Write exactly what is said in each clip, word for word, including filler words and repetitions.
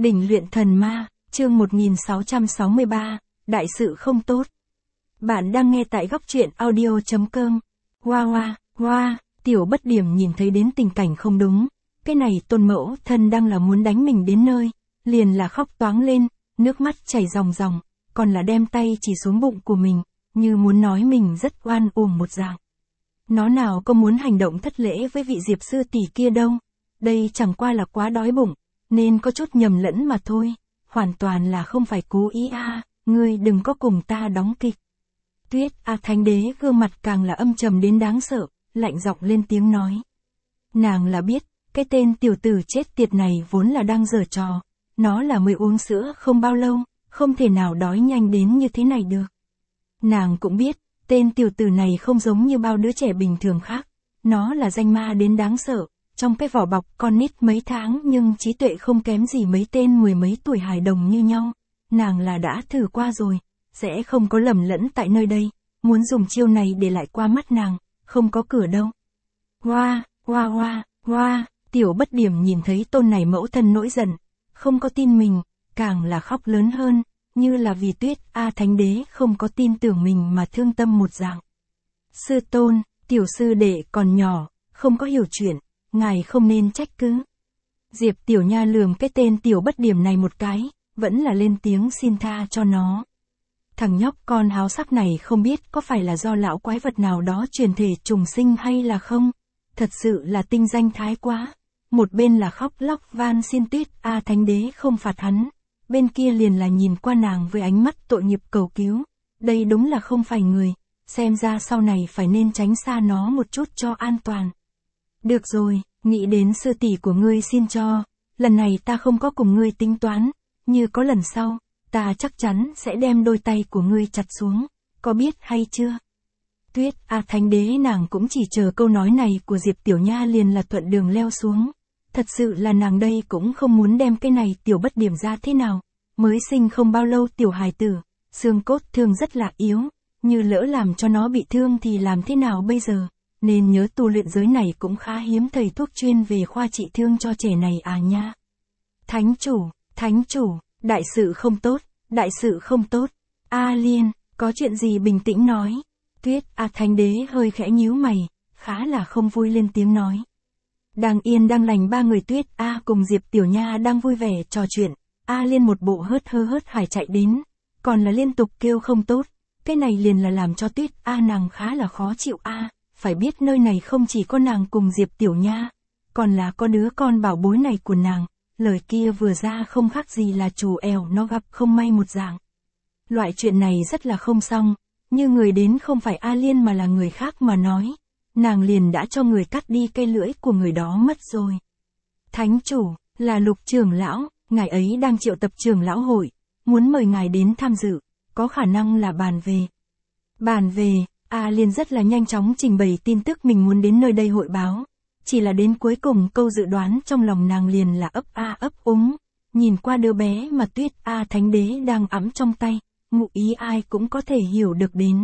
Đỉnh luyện thần ma, chương một nghìn sáu trăm sáu mươi ba, đại sự không tốt. Bạn đang nghe tại góc truyện audio.com. Hoa hoa, hoa, Tiểu Bất Điểm nhìn thấy đến tình cảnh không đúng. Cái này tôn mẫu thân đang là muốn đánh mình đến nơi, liền là khóc toáng lên, nước mắt chảy ròng ròng, còn là đem tay chỉ xuống bụng của mình, như muốn nói mình rất oan uổng một dạng. Nó nào có muốn hành động thất lễ với vị Diệp sư tỷ kia đâu, đây chẳng qua là quá đói bụng, nên có chút nhầm lẫn mà thôi, hoàn toàn là không phải cố ý a, à, ngươi đừng có cùng ta đóng kịch. Tuyết A Thánh Đế gương mặt càng là âm trầm đến đáng sợ, lạnh giọng lên tiếng nói. Nàng là biết, cái tên tiểu tử chết tiệt này vốn là đang giở trò, nó là mới uống sữa không bao lâu, không thể nào đói nhanh đến như thế này được. Nàng cũng biết, tên tiểu tử này không giống như bao đứa trẻ bình thường khác, nó là danh ma đến đáng sợ, trong cái vỏ bọc con nít mấy tháng nhưng trí tuệ không kém gì mấy tên mười mấy tuổi hài đồng như nhau, nàng là đã thử qua rồi, sẽ không có lầm lẫn tại nơi đây, muốn dùng chiêu này để lại qua mắt nàng, không có cửa đâu. Hoa, hoa hoa, hoa, Tiểu Bất Điểm nhìn thấy tôn này mẫu thân nổi giận, không có tin mình, càng là khóc lớn hơn, như là vì Tuyết A Thánh Đế không có tin tưởng mình mà thương tâm một dạng. Sư tôn, tiểu sư đệ còn nhỏ, không có hiểu chuyện, ngài không nên trách cứ. Diệp Tiểu Nha lườm cái tên Tiểu Bất Điểm này một cái, vẫn là lên tiếng xin tha cho nó. Thằng nhóc con háo sắc này không biết có phải là do lão quái vật nào đó truyền thể trùng sinh hay là không, thật sự là tinh danh thái quá. Một bên là khóc lóc van xin Tuyết A Thánh Đế không phạt hắn, bên kia liền là nhìn qua nàng với ánh mắt tội nghiệp cầu cứu, đây đúng là không phải người, xem ra sau này phải nên tránh xa nó một chút cho an toàn. Được rồi, nghĩ đến sư tỷ của ngươi xin cho, lần này ta không có cùng ngươi tính toán, như có lần sau, ta chắc chắn sẽ đem đôi tay của ngươi chặt xuống, có biết hay chưa? Tuyết A Thánh Đế nàng cũng chỉ chờ câu nói này của Diệp Tiểu Nha liền là thuận đường leo xuống. Thật sự là nàng đây cũng không muốn đem cái này Tiểu Bất Điểm ra thế nào, mới sinh không bao lâu tiểu hài tử, xương cốt thương rất là yếu, như lỡ làm cho nó bị thương thì làm thế nào bây giờ, nên nhớ tu luyện giới này cũng khá hiếm thầy thuốc chuyên về khoa trị thương cho trẻ này à nha. Thánh chủ, thánh chủ, đại sự không tốt, đại sự không tốt, A Liên, có chuyện gì bình tĩnh nói. Tuyết A Thánh Đế hơi khẽ nhíu mày, khá là không vui lên tiếng nói. Đang yên đang lành ba người Tuyết A cùng Diệp Tiểu Nha đang vui vẻ trò chuyện, A Liên một bộ hớt hơ hớt hải chạy đến, còn là liên tục kêu không tốt, cái này liền là làm cho Tuyết A nàng khá là khó chịu a, phải biết nơi này không chỉ có nàng cùng Diệp Tiểu Nha, còn là có đứa con bảo bối này của nàng, lời kia vừa ra không khác gì là chủ ẻo nó gặp không may một dạng. Loại chuyện này rất là không xong, như người đến không phải A Liên mà là người khác mà nói. Nàng liền đã cho người cắt đi cây lưỡi của người đó mất rồi. Thánh chủ, là Lục trưởng lão, ngài ấy đang triệu tập trưởng lão hội, muốn mời ngài đến tham dự, có khả năng là bàn về. Bàn về, A Liên rất là nhanh chóng trình bày tin tức mình muốn đến nơi đây hội báo, chỉ là đến cuối cùng câu dự đoán trong lòng nàng liền là ấp a ấp úng, nhìn qua đứa bé mà Tuyết A Thánh Đế đang ẵm trong tay, ngụ ý ai cũng có thể hiểu được đến.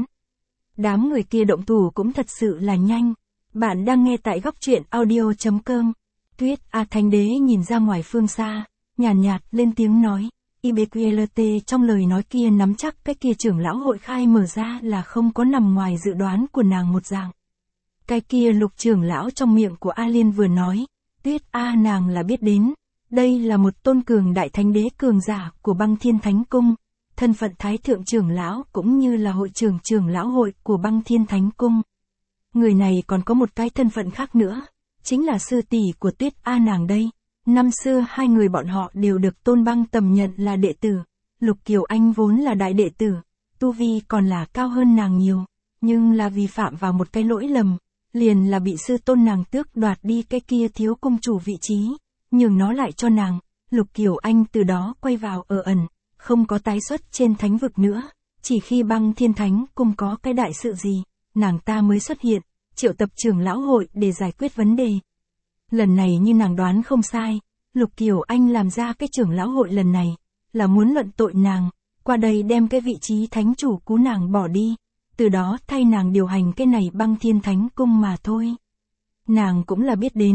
Đám người kia động thủ cũng thật sự là nhanh. Bạn đang nghe tại góc truyện audio.com. Tuyết A Thánh Đế nhìn ra ngoài phương xa, nhàn nhạt, nhạt lên tiếng nói. i bê quy lờ tê trong lời nói kia nắm chắc cái kia trưởng lão hội khai mở ra là không có nằm ngoài dự đoán của nàng một dạng. Cái kia Lục trưởng lão trong miệng của A Liên vừa nói, Tuyết A nàng là biết đến. Đây là một tôn cường đại thánh đế cường giả của Băng Thiên Thánh Cung. Thân phận Thái Thượng trưởng lão cũng như là hội trưởng trưởng lão hội của Băng Thiên Thánh Cung. Người này còn có một cái thân phận khác nữa, chính là sư tỷ của Tuyết A nàng đây. Năm xưa hai người bọn họ đều được Tôn Băng tầm nhận là đệ tử, Lục Kiều Anh vốn là đại đệ tử, tu vi còn là cao hơn nàng nhiều, nhưng là vi phạm vào một cái lỗi lầm, liền là bị sư tôn nàng tước đoạt đi cái kia thiếu cung chủ vị trí, nhường nó lại cho nàng. Lục Kiều Anh từ đó quay vào ở ẩn, không có tái xuất trên thánh vực nữa, chỉ khi Băng Thiên Thánh Cung có cái đại sự gì, nàng ta mới xuất hiện, triệu tập trưởng lão hội để giải quyết vấn đề. Lần này như nàng đoán không sai, Lục Kiều Anh làm ra cái trưởng lão hội lần này, là muốn luận tội nàng, qua đây đem cái vị trí thánh chủ của nàng bỏ đi, từ đó thay nàng điều hành cái này Băng Thiên Thánh Cung mà thôi. Nàng cũng là biết đến,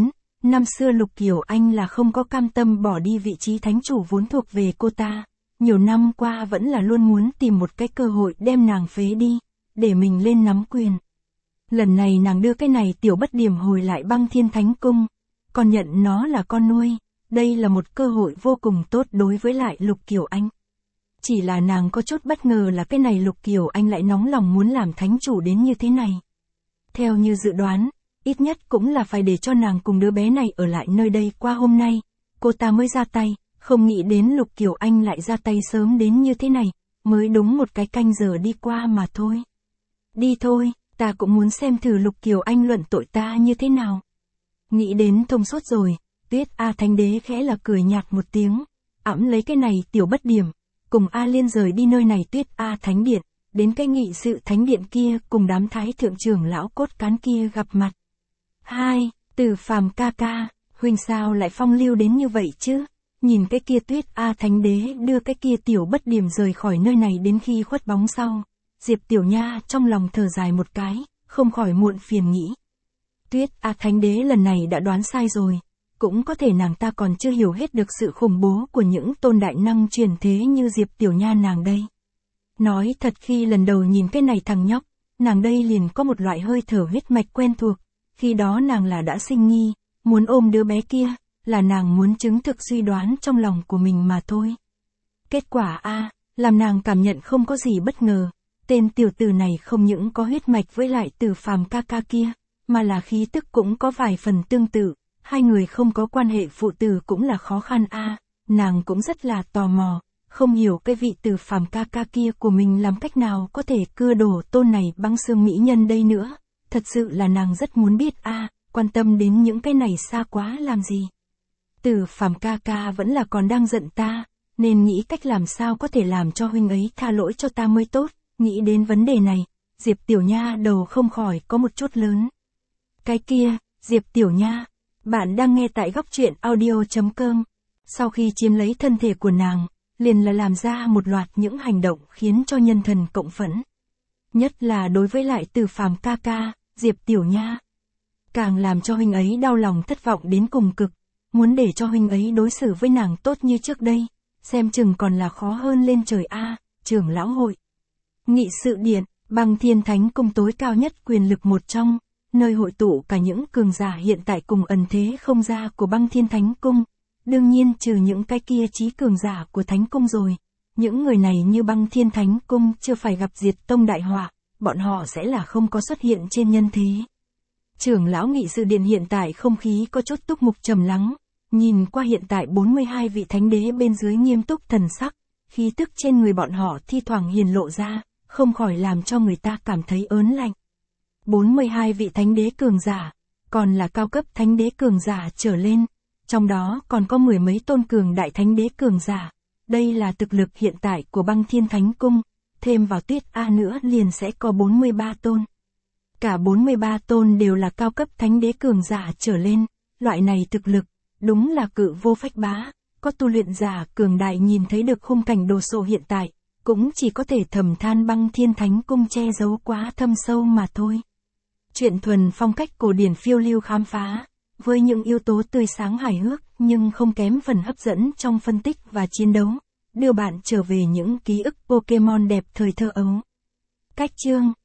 Năm xưa Lục Kiều Anh là không có cam tâm bỏ đi vị trí thánh chủ vốn thuộc về cô ta, nhiều năm qua vẫn là luôn muốn tìm một cái cơ hội đem nàng phế đi, để mình lên nắm quyền. Lần này nàng đưa cái này tiểu bất điểm hồi lại Băng Thiên Thánh Cung, còn nhận nó là con nuôi, đây là một cơ hội vô cùng tốt đối với lại Lục Kiều Anh. Chỉ là nàng có chút bất ngờ là cái này Lục Kiều Anh lại nóng lòng muốn làm thánh chủ đến như thế này. Theo như dự đoán, ít nhất cũng là phải để cho nàng cùng đứa bé này ở lại nơi đây qua hôm nay, cô ta mới ra tay, không nghĩ đến Lục Kiều Anh lại ra tay sớm đến như thế này, mới đúng một cái canh giờ đi qua mà thôi. Đi thôi, ta cũng muốn xem thử Lục Kiều Anh luận tội ta như thế nào. Nghĩ đến thông suốt rồi, Tuyết A Thánh Đế khẽ là cười nhạt một tiếng, ẵm lấy cái này tiểu bất điểm, cùng A Liên rời đi nơi này Tuyết A Thánh Điện, đến cái nghị sự thánh điện kia cùng đám thái thượng trưởng lão cốt cán kia gặp mặt. Hai, Từ Phàm ca ca, huynh sao lại phong lưu đến như vậy chứ? Nhìn cái kia Tuyết A Thánh Đế đưa cái kia tiểu bất điểm rời khỏi nơi này đến khi khuất bóng sau, Diệp Tiểu Nha trong lòng thở dài một cái, không khỏi muộn phiền nghĩ. Tuyết A Thánh Đế lần này đã đoán sai rồi, cũng có thể nàng ta còn chưa hiểu hết được sự khủng bố của những tôn đại năng truyền thế như Diệp Tiểu Nha nàng đây. Nói thật khi lần đầu nhìn cái này thằng nhóc, nàng đây liền có một loại hơi thở huyết mạch quen thuộc, khi đó nàng là đã sinh nghi, muốn ôm đứa bé kia, là nàng muốn chứng thực suy đoán trong lòng của mình mà thôi. Kết quả a, làm nàng cảm nhận không có gì bất ngờ, tên tiểu tử này không những có huyết mạch với lại Từ Phàm ca ca kia, mà là khí tức cũng có vài phần tương tự, hai người không có quan hệ phụ tử cũng là khó khăn a, nàng cũng rất là tò mò, không hiểu cái vị Từ Phàm ca ca kia của mình làm cách nào có thể cưa đổ tôn này băng xương mỹ nhân đây nữa, thật sự là nàng rất muốn biết a, quan tâm đến những cái này xa quá làm gì. Từ Phàm ca ca vẫn là còn đang giận ta, nên nghĩ cách làm sao có thể làm cho huynh ấy tha lỗi cho ta mới tốt, nghĩ đến vấn đề này, Diệp Tiểu Nha đầu không khỏi có một chút lớn. Cái kia, Diệp Tiểu Nha, bạn đang nghe tại góc truyện audio chấm com. Sau khi chiếm lấy thân thể của nàng, liền là làm ra một loạt những hành động khiến cho nhân thần cộng phẫn. Nhất là đối với lại Từ Phàm ca ca, Diệp Tiểu Nha. Càng làm cho huynh ấy đau lòng thất vọng đến cùng cực, muốn để cho huynh ấy đối xử với nàng tốt như trước đây, xem chừng còn là khó hơn lên trời a, trưởng lão hội. Nghị sự điện, Băng Thiên Thánh Cung tối cao nhất quyền lực một trong, nơi hội tụ cả những cường giả hiện tại cùng ẩn thế không ra của Băng Thiên Thánh Cung, đương nhiên trừ những cái kia trí cường giả của Thánh Cung rồi, những người này như Băng Thiên Thánh Cung chưa phải gặp diệt tông đại họa, bọn họ sẽ là không có xuất hiện trên nhân thế. Trưởng lão nghị sự điện hiện tại không khí có chút túc mục trầm lắng, nhìn qua hiện tại bốn mươi hai vị thánh đế bên dưới nghiêm túc thần sắc, khí tức trên người bọn họ thi thoảng hiển lộ ra, không khỏi làm cho người ta cảm thấy ớn lạnh. bốn mươi hai vị thánh đế cường giả, còn là cao cấp thánh đế cường giả trở lên, trong đó còn có mười mấy tôn cường đại thánh đế cường giả. Đây là thực lực hiện tại của Băng Thiên Thánh Cung, thêm vào Tuyết A nữa liền sẽ có bốn mươi ba tôn. Cả bốn mươi ba tôn đều là cao cấp thánh đế cường giả trở lên, loại này thực lực, đúng là cự vô phách bá, có tu luyện giả cường đại nhìn thấy được khung cảnh đồ sộ hiện tại, cũng chỉ có thể thầm than Băng Thiên Thánh Cung che giấu quá thâm sâu mà thôi. Chuyện thuần phong cách cổ điển phiêu lưu khám phá, với những yếu tố tươi sáng hài hước nhưng không kém phần hấp dẫn trong phân tích và chiến đấu, đưa bạn trở về những ký ức Pokemon đẹp thời thơ ấu. Cách chương